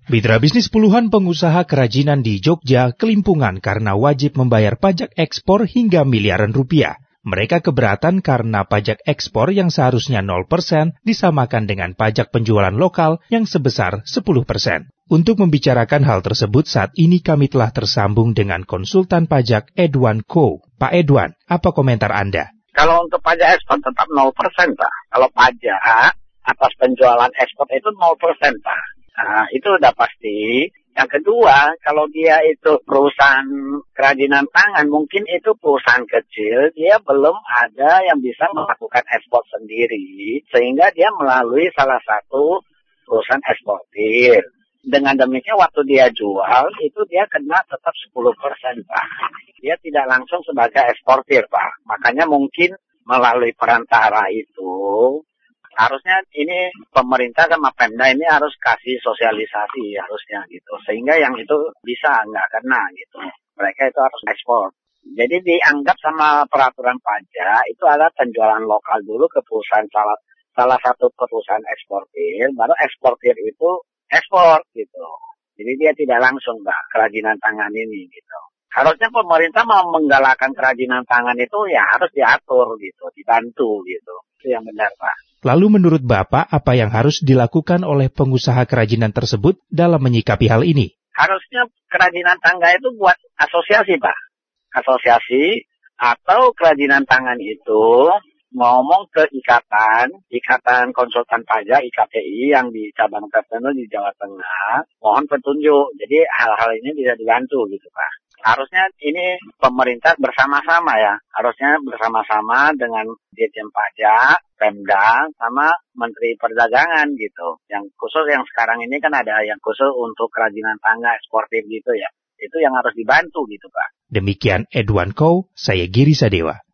Mitra bisnis puluhan pengusaha kerajinan di Jogja kelimpungan karena wajib membayar pajak ekspor hingga miliaran rupiah. Mereka keberatan karena pajak ekspor yang seharusnya 0% disamakan dengan pajak penjualan lokal yang sebesar 10%. Untuk membicarakan hal tersebut, saat ini kami telah tersambung dengan konsultan pajak Edwan Koh. Pak Edwan, apa komentar Anda? Kalau untuk pajak ekspor tetap 0%, Pak. Kalau pajak atas penjualan ekspor itu 0%, Pak. Nah, itu udah pasti. Yang kedua, kalau dia itu perusahaan kerajinan tangan, mungkin itu perusahaan kecil, dia belum ada yang bisa melakukan ekspor sendiri, sehingga dia melalui salah satu perusahaan eksportir. Dengan demikian, waktu dia jual, itu dia kena tetap 10%, Pak. Dia tidak langsung sebagai eksportir, Pak. Makanya mungkin melalui perantara itu, harusnya ini pemerintah sama Pemda ini harus kasih sosialisasi harusnya gitu. Sehingga yang itu bisa nggak kena gitu. Mereka itu harus ekspor. Jadi dianggap sama peraturan pajak itu ada penjualan lokal dulu ke perusahaan salah satu perusahaan eksportir. Baru eksportir itu ekspor gitu. Jadi dia tidak langsung Mbak kerajinan tangan ini gitu. Harusnya pemerintah mau menggalakkan kerajinan tangan itu ya harus diatur gitu, dibantu gitu. Itu yang benar Pak. Lalu menurut Bapak, apa yang harus dilakukan oleh pengusaha kerajinan tersebut dalam menyikapi hal ini? Harusnya kerajinan tangga itu buat asosiasi, Pak. Asosiasi atau kerajinan tangan itu ngomong ke ikatan konsultan pajak, IKPI yang di cabang tertentu di Jawa Tengah, mohon petunjuk. Jadi hal-hal ini bisa dibantu gitu, Pak. Harusnya ini pemerintah bersama-sama ya. Harusnya bersama-sama dengan Dirjen Pajak, Pemda, sama Menteri Perdagangan gitu. Yang khusus yang sekarang ini kan ada yang khusus untuk kerajinan tangga eksportir gitu ya. Itu yang harus dibantu gitu Pak. Demikian Edwan Koh, saya Giri Sadewa.